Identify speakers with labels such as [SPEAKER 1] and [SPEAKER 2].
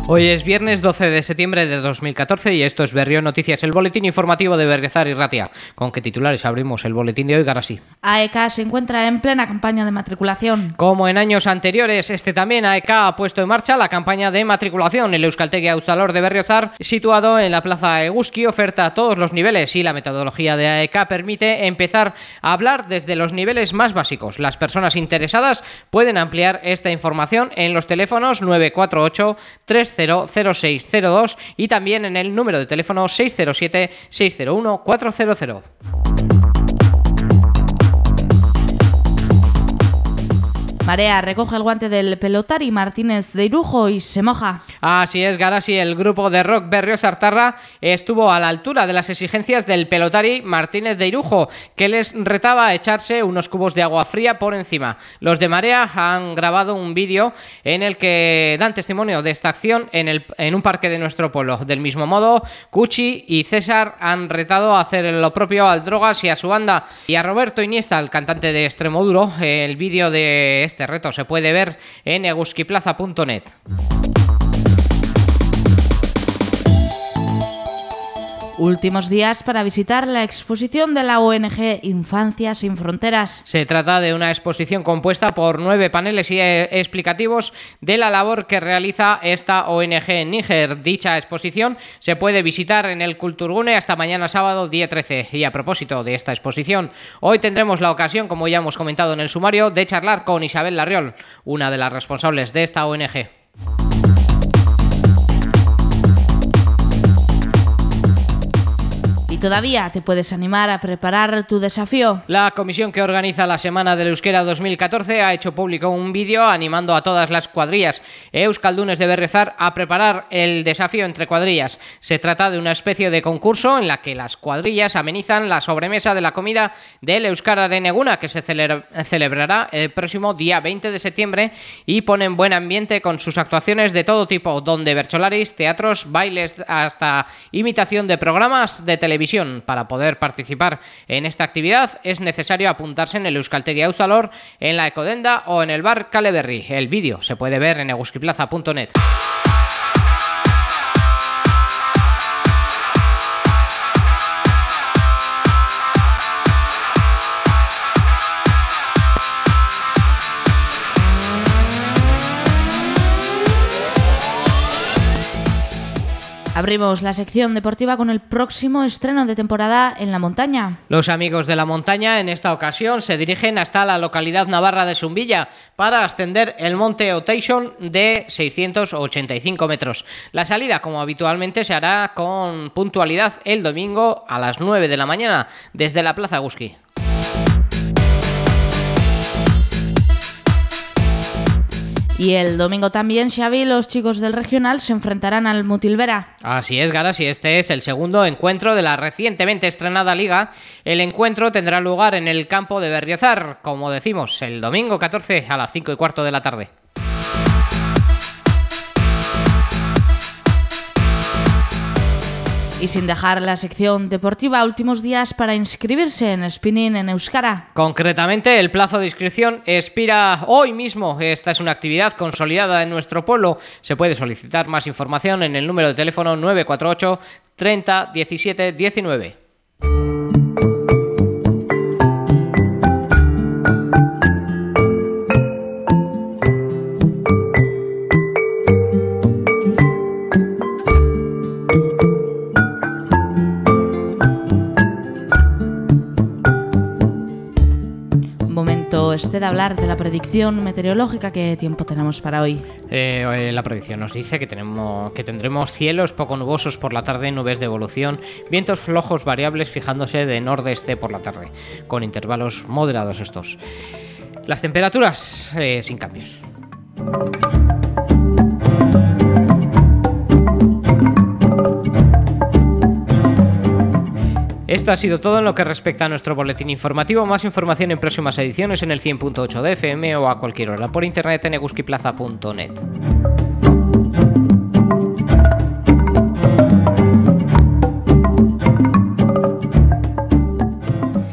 [SPEAKER 1] Hoy es viernes 12 de septiembre de 2014 y esto es Berrión Noticias, el boletín informativo de Berriozar y Ratia. ¿Con qué titulares abrimos el boletín de hoy, Garasi?
[SPEAKER 2] AEK se encuentra en plena campaña de matriculación.
[SPEAKER 1] Como en años anteriores, también AEK ha puesto en marcha la campaña de matriculación. El Euskaltegi Auzalor de Berriozar, situado en la Plaza Eguzki, oferta a todos los niveles y la metodología de AEK permite empezar a hablar desde los niveles más básicos. Las personas interesadas pueden ampliar esta información en los teléfonos 948 300602 y también en el número de teléfono 607 601 400.
[SPEAKER 2] Marea recoge el guante del pelotari Martínez de Irujo y se moja.
[SPEAKER 1] Así es, Garasi, el grupo de rock Berriozartarra estuvo a la altura de las exigencias del pelotari Martínez de Irujo, que les retaba a echarse unos cubos de agua fría por encima. Los de Marea han grabado un vídeo en el que dan testimonio de esta acción en un parque de nuestro pueblo. Del mismo modo, Cuchi y César han retado a hacer lo propio al Drogas y a su banda. Y a Roberto Iniesta, el cantante de Extremoduro, el vídeo de este reto se puede ver en eguzkiplaza.net.
[SPEAKER 2] Últimos días para visitar la exposición de la ONG Infancia Sin Fronteras.
[SPEAKER 1] Se trata de una exposición compuesta por 9 paneles y explicativos de la labor que realiza esta ONG en Níger. Dicha exposición se puede visitar en el Kulturgune hasta mañana sábado día 13. Y a propósito de esta exposición, hoy tendremos la ocasión, como ya hemos comentado en el sumario, de charlar con Isabel Larriol, una de las responsables de esta ONG.
[SPEAKER 2] Todavía te puedes animar a preparar tu desafío.
[SPEAKER 1] La comisión que organiza la Semana del Euskera 2014 ha hecho público un vídeo animando a todas las cuadrillas euskaldunes de Berriozar a preparar el desafío entre cuadrillas. Se trata de una especie de concurso en la que las cuadrillas amenizan la sobremesa de la comida del Euskara de Neguna, que se celebrará el próximo día 20 de septiembre y ponen buen ambiente con sus actuaciones de todo tipo, donde bertsolaris, teatros, bailes, hasta imitación de programas de televisión. Para poder participar en esta actividad es necesario apuntarse en el Euskaltegi Auzalor, en la Ecodenda o en el bar Kaleberri. El vídeo se puede ver en eguzkiplaza.net.
[SPEAKER 2] Abrimos la sección deportiva con el próximo estreno de temporada en la montaña.
[SPEAKER 1] Los amigos de la montaña en esta ocasión se dirigen hasta la localidad navarra de Zumbilla para ascender el monte Oteixón de 685 metros. La salida, como habitualmente, se hará con puntualidad el domingo a las 9 de la mañana desde la Plaza Eguzki.
[SPEAKER 2] Y el domingo también, Xavi, los chicos del regional se enfrentarán al Mutilvera.
[SPEAKER 1] Así es, Garas, y este es el segundo encuentro de la recientemente estrenada liga. El encuentro tendrá lugar en el campo de Berriozar, como decimos, el domingo 14 a las 5:15 de la tarde.
[SPEAKER 2] Y sin dejar la sección deportiva, últimos días para inscribirse en spinning en euskara.
[SPEAKER 1] Concretamente, el plazo de inscripción expira hoy mismo. Esta es una actividad consolidada en nuestro pueblo. Se puede solicitar más información en el número de teléfono 948 30 17 19.
[SPEAKER 2] De hablar de la predicción meteorológica. ¿Qué tiempo tenemos para hoy?
[SPEAKER 1] La predicción nos dice que tendremos cielos poco nubosos por la tarde, nubes de evolución, vientos flojos variables fijándose de nordeste por la tarde, con intervalos moderados estos. Las temperaturas sin cambios. Esto ha sido todo en lo que respecta a nuestro boletín informativo. Más información en próximas ediciones en el 100.8 de FM o a cualquier hora por internet en eguzkiplaza.net.